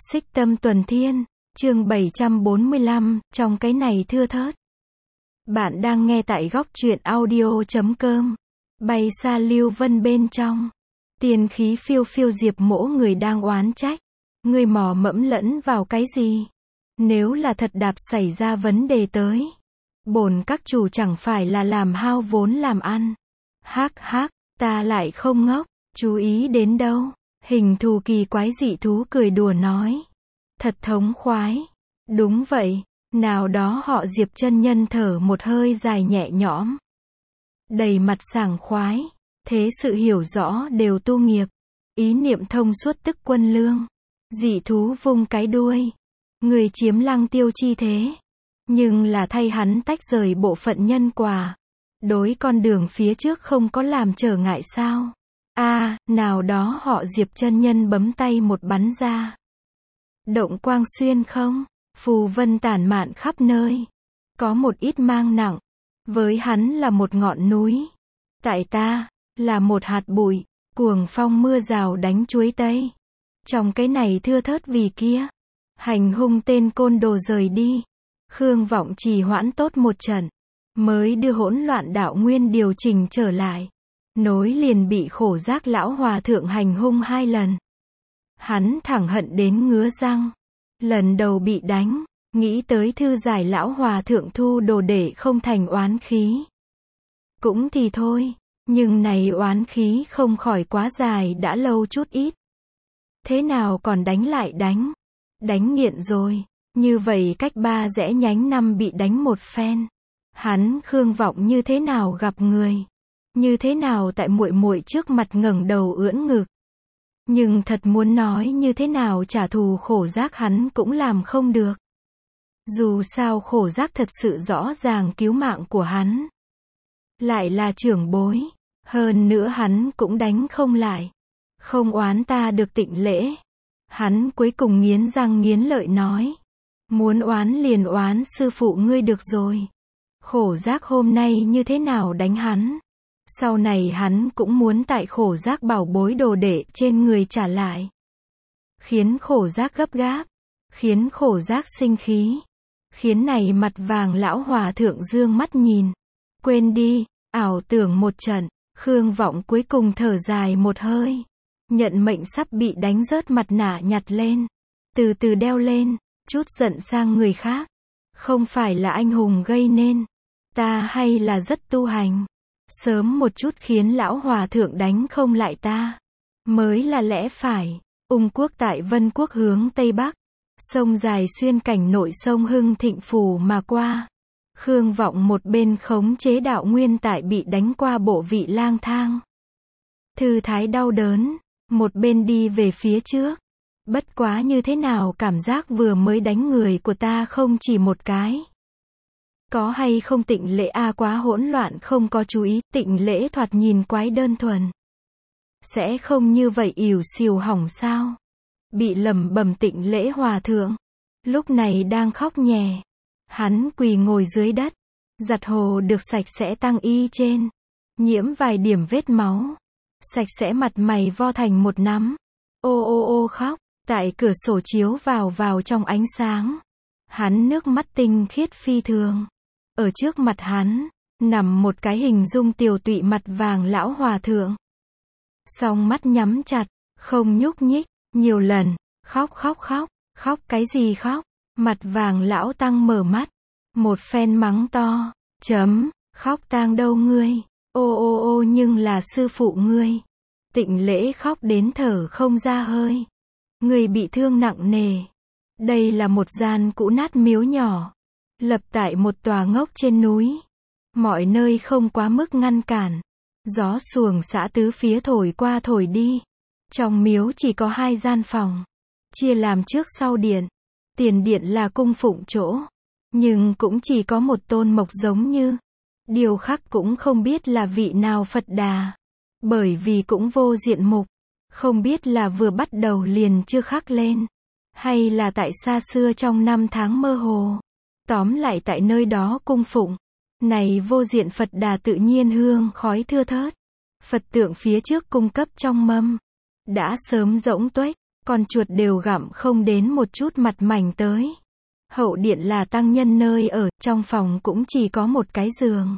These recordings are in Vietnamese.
Xích Tâm Tuần Thiên, chương 745, trong cái này thưa thớt. Bạn đang nghe tại góc truyện audio.com. Bay xa lưu vân bên trong. Tiên khí phiêu phiêu Diệp Mỗ người đang oán trách. Người mò mẫm lẫn vào cái gì? Nếu là thật đạp xảy ra vấn đề tới. Bổn các chủ chẳng phải là làm hao vốn làm ăn. Hắc hắc, ta lại không ngốc, chú ý đến đâu. Hình thù kỳ quái dị thú cười đùa nói. Thật thống khoái. Đúng vậy, nào đó họ Diệp chân nhân thở một hơi dài nhẹ nhõm. Đầy mặt sảng khoái. Thế sự hiểu rõ đều tu nghiệp. Ý niệm thông suốt tức quân lương. Dị thú vung cái đuôi. Người chiếm lăng tiêu chi thế. Nhưng là thay hắn tách rời bộ phận nhân quả. Đối con đường phía trước không có làm trở ngại sao? Nào đó họ Diệp chân nhân bấm tay một bắn ra. Động quang xuyên không? Phù vân tản mạn khắp nơi. Có một ít mang nặng. Với hắn là một ngọn núi. Tại ta, là một hạt bụi. Cuồng phong mưa rào đánh chuối tây. Trong cái này thưa thớt vì kia. Hành hung tên côn đồ rời đi. Khương Vọng trì hoãn tốt một trận. Mới đưa hỗn loạn đạo nguyên điều chỉnh trở lại. Nối liền bị khổ giác lão hòa thượng hành hung 2 lần. Hắn thẳng hận đến ngứa răng. Lần đầu bị đánh, nghĩ tới thư giải lão hòa thượng thu đồ để không thành oán khí. Cũng thì thôi, nhưng này oán khí không khỏi quá dài đã lâu chút ít. Thế nào còn đánh lại đánh? Đánh nghiện rồi, như vậy cách 3 rẽ nhánh 5 bị đánh một phen. Hắn Khương Vọng như thế nào gặp người? Như thế nào tại muội muội trước mặt ngẩng đầu ưỡn ngực? Nhưng thật muốn nói như thế nào trả thù khổ giác hắn cũng làm không được. Dù sao khổ giác thật sự rõ ràng cứu mạng của hắn. Lại là trưởng bối. Hơn nữa hắn cũng đánh không lại. Không oán ta được tịnh lễ. Hắn cuối cùng nghiến răng nghiến lợi nói. Muốn oán liền oán sư phụ ngươi được rồi. Khổ giác hôm nay như thế nào đánh hắn? Sau này hắn cũng muốn tại khổ giác bảo bối đồ đệ trên người trả lại. Khiến khổ giác gấp gáp. Khiến khổ giác sinh khí. Khiến này mặt vàng lão hòa thượng dương mắt nhìn. Quên đi, ảo tưởng một trận. Khương Vọng cuối cùng thở dài một hơi. Nhận mệnh sắp bị đánh rớt mặt nạ nhặt lên. Từ từ đeo lên. Chút giận sang người khác. Không phải là anh hùng gây nên. Ta hay là rất tu hành. Sớm một chút khiến lão hòa thượng đánh không lại ta. Mới là lẽ phải. Ung quốc tại Vân quốc hướng Tây Bắc. Sông dài xuyên cảnh nội sông Hưng Thịnh Phủ mà qua. Khương Vọng một bên khống chế đạo nguyên tại bị đánh qua bộ vị lang thang. Thư thái đau đớn. Một bên đi về phía trước. Bất quá như thế nào cảm giác vừa mới đánh người của ta không chỉ một cái. Có hay không tịnh lễ quá hỗn loạn không có chú ý, tịnh lễ thoạt nhìn quái đơn thuần. Sẽ không như vậy ỉu xìu hỏng sao? Bị lẩm bẩm tịnh lễ hòa thượng. Lúc này đang khóc nhè. Hắn quỳ ngồi dưới đất. Giặt hồ được sạch sẽ tăng y trên. Nhiễm vài điểm vết máu. Sạch sẽ mặt mày vo thành một nắm. Ô ô ô khóc. Tại cửa sổ chiếu vào trong ánh sáng. Hắn nước mắt tinh khiết phi thường. Ở trước mặt hắn, nằm một cái hình dung tiều tụy mặt vàng lão hòa thượng. Song mắt nhắm chặt, không nhúc nhích, nhiều lần, khóc khóc khóc, khóc cái gì khóc, mặt vàng lão tăng mở mắt, một phen mắng to, khóc tang đâu ngươi, ô ô ô nhưng là sư phụ ngươi. Tịnh lễ khóc đến thở không ra hơi. Ngươi bị thương nặng nề. Đây là một gian cũ nát miếu nhỏ. Lập tại một tòa ngốc trên núi. Mọi nơi không quá mức ngăn cản. Gió xuồng xã tứ phía thổi qua thổi đi. Trong miếu chỉ có 2 gian phòng. Chia làm trước sau điện. Tiền điện là cung phụng chỗ. Nhưng cũng chỉ có một tôn mộc giống như. Điều khắc cũng không biết là vị nào Phật Đà. Bởi vì cũng vô diện mục. Không biết là vừa bắt đầu liền chưa khắc lên. Hay là tại xa xưa trong năm tháng mơ hồ. Tóm lại tại nơi đó cung phụng. Này vô diện Phật Đà tự nhiên hương khói thưa thớt. Phật tượng phía trước cung cấp trong mâm. Đã sớm rỗng tuếch. con chuột đều gặm không đến một chút mặt mảnh tới. Hậu điện là tăng nhân nơi ở, trong phòng cũng chỉ có một cái giường.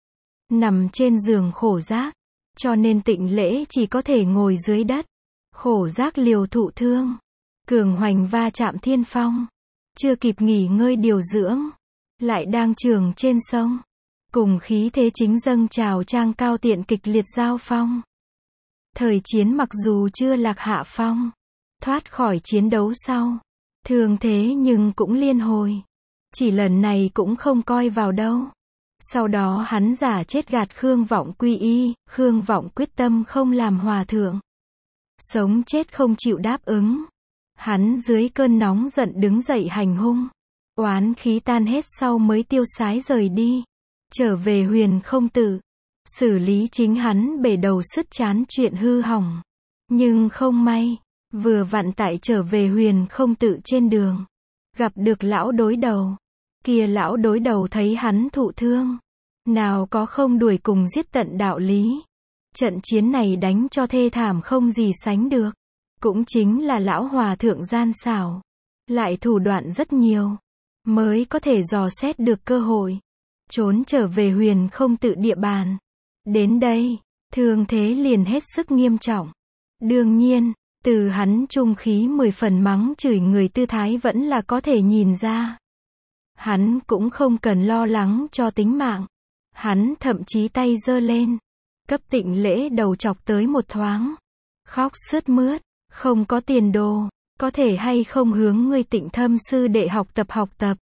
Nằm trên giường Khổ Giác, cho nên Tịnh Lễ chỉ có thể ngồi dưới đất. Khổ Giác liều thụ thương, cường hoành va chạm thiên phong, chưa kịp nghỉ ngơi điều dưỡng, lại đang trường trên sông, cùng khí thế chính dâng trào trang cao tiện kịch liệt giao phong. Thời chiến mặc dù chưa lạc hạ phong, thoát khỏi chiến đấu sau, thường thế nhưng cũng liên hồi. Chỉ lần này cũng không coi vào đâu. Sau đó hắn giả chết gạt Khương Vọng quy y, Khương Vọng quyết tâm không làm hòa thượng. Sống chết không chịu đáp ứng. Hắn dưới cơn nóng giận đứng dậy hành hung. Oán khí tan hết sau mới tiêu sái rời đi. Trở về Huyền Không Tự. Xử lý chính hắn bể đầu sứt chán chuyện hư hỏng. Nhưng không may, vừa vặn tại trở về Huyền Không Tự trên đường, gặp được lão đối đầu. Kia lão đối đầu thấy hắn thụ thương, nào có không đuổi cùng giết tận đạo lý. Trận chiến này đánh cho thê thảm không gì sánh được. Cũng chính là lão hòa thượng gian xảo, lại thủ đoạn rất nhiều, mới có thể dò xét được cơ hội, trốn trở về Huyền Không Tự địa bàn. Đến đây, thương thế liền hết sức nghiêm trọng. Đương nhiên, từ hắn trung khí 10 phần mắng chửi người tư thái vẫn là có thể nhìn ra. Hắn cũng không cần lo lắng cho tính mạng. Hắn thậm chí tay giơ lên, cấp Tịnh Lễ đầu chọc tới một thoáng. Khóc sướt mướt, không có tiền đồ, có thể hay không hướng ngươi Tịnh Thâm sư đệ học tập.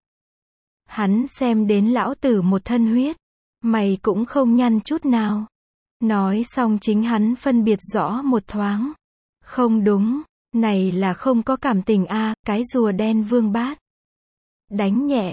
Hắn xem đến lão tử một thân huyết, mày cũng không nhăn chút nào. Nói xong chính hắn phân biệt rõ một thoáng. Không đúng, này là không có cảm tình a, cái rùa đen vương bát. Đánh nhẹ,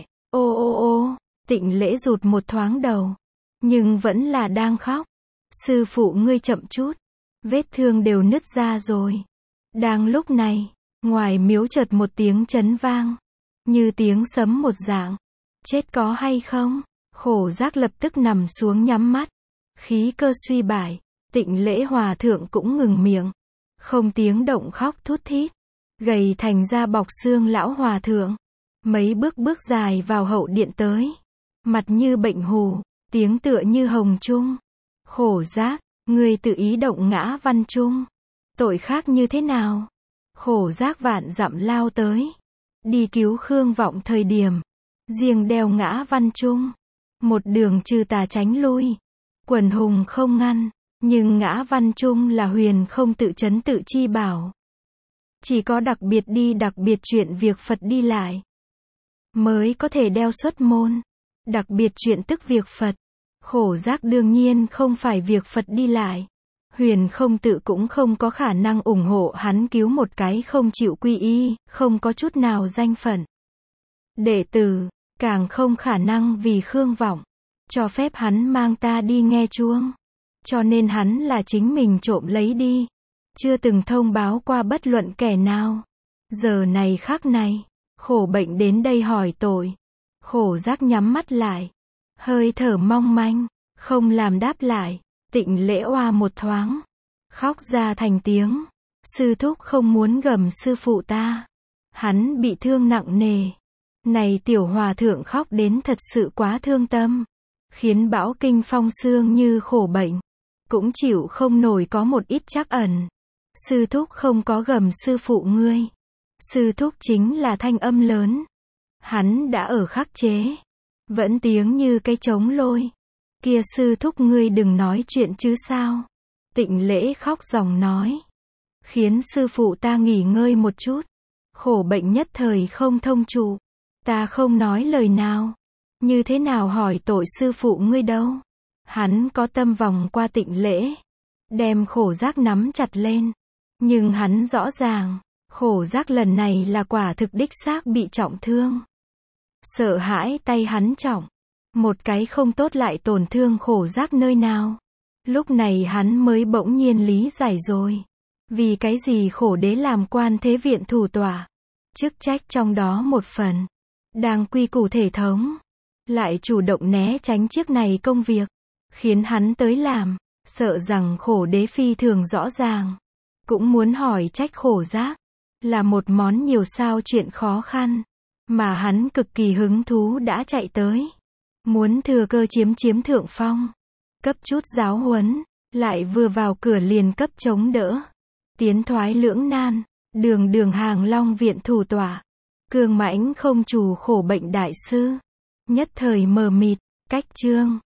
ô, Tịnh Lễ rụt một thoáng đầu, nhưng vẫn là đang khóc. Sư phụ ngươi chậm chút, vết thương đều nứt ra rồi. Đang lúc này, ngoài miếu chợt một tiếng chấn vang, như tiếng sấm một dạng. Chết có hay không? Khổ Giác lập tức nằm xuống nhắm mắt, khí cơ suy bại. Tịnh Lễ hòa thượng cũng ngừng miệng, không tiếng động khóc thút thít. Gầy thành da bọc xương lão hòa thượng, mấy bước dài vào hậu điện tới, mặt như bệnh hù, tiếng tựa như hồng trung. Khổ Giác, ngươi tự ý động ngã Văn Trung, tội khác như thế nào? Khổ Giác vạn dặm lao tới, đi cứu Khương Vọng thời điểm, riêng đeo ngã Văn Trung, một đường trừ tà tránh lui, quần hùng không ngăn, nhưng ngã Văn Trung là Huyền Không Tự trấn tự chi bảo. Chỉ có đặc biệt chuyện việc Phật đi lại, mới có thể đeo xuất môn. Đặc biệt chuyện tức việc Phật. Khổ Giác đương nhiên không phải việc Phật đi lại. Huyền Không Tự cũng không có khả năng ủng hộ hắn cứu một cái không chịu quy y, không có chút nào danh phận đệ tử, càng không khả năng vì Khương Vọng cho phép hắn mang ta đi nghe chuông. Cho nên hắn là chính mình trộm lấy đi, chưa từng thông báo qua bất luận kẻ nào. Giờ này khắc này, Khổ Bệnh đến đây hỏi tội. Khổ Giác nhắm mắt lại, hơi thở mong manh, không làm đáp lại. Tịnh Lễ oa một thoáng, khóc ra thành tiếng. Sư thúc không muốn gầm sư phụ ta, hắn bị thương nặng nề. Này tiểu hòa thượng khóc đến thật sự quá thương tâm, khiến bão kinh phong xương như Khổ Bệnh cũng chịu không nổi có một ít trắc ẩn. Sư thúc không có gầm sư phụ ngươi, sư thúc chính là thanh âm lớn, hắn đã ở khắc chế, vẫn tiếng như cái trống lôi. Kia sư thúc ngươi đừng nói chuyện chứ sao? Tịnh Lễ khóc ròng nói, khiến sư phụ ta nghỉ ngơi một chút. Khổ Bệnh nhất thời không thông trụ, ta không nói lời nào, như thế nào hỏi tội sư phụ ngươi đâu? Hắn có tâm vòng qua Tịnh Lễ, đem Khổ Giác nắm chặt lên, nhưng hắn rõ ràng, Khổ Giác lần này là quả thực đích xác bị trọng thương. Sợ hãi tay hắn trọng, một cái không tốt lại tổn thương Khổ Giác nơi nào. Lúc này hắn mới bỗng nhiên lý giải rồi, vì cái gì Khổ Đế làm Quan Thế Viện thủ tọa, chức trách trong đó một phần đang quy củ thể thống, lại chủ động né tránh chiếc này công việc, khiến hắn tới làm, sợ rằng Khổ Đế phi thường rõ ràng, cũng muốn hỏi trách Khổ Giác. là một món nhiều sao chuyện khó khăn, mà hắn cực kỳ hứng thú đã chạy tới. Muốn thừa cơ chiếm thượng phong, cấp chút giáo huấn, lại vừa vào cửa liền cấp chống đỡ. Tiến thoái lưỡng nan, đường Hàng Long viện thủ tọa. Cương Mãnh không trù khổ bệnh đại sư. Nhất thời mờ mịt, cách chương.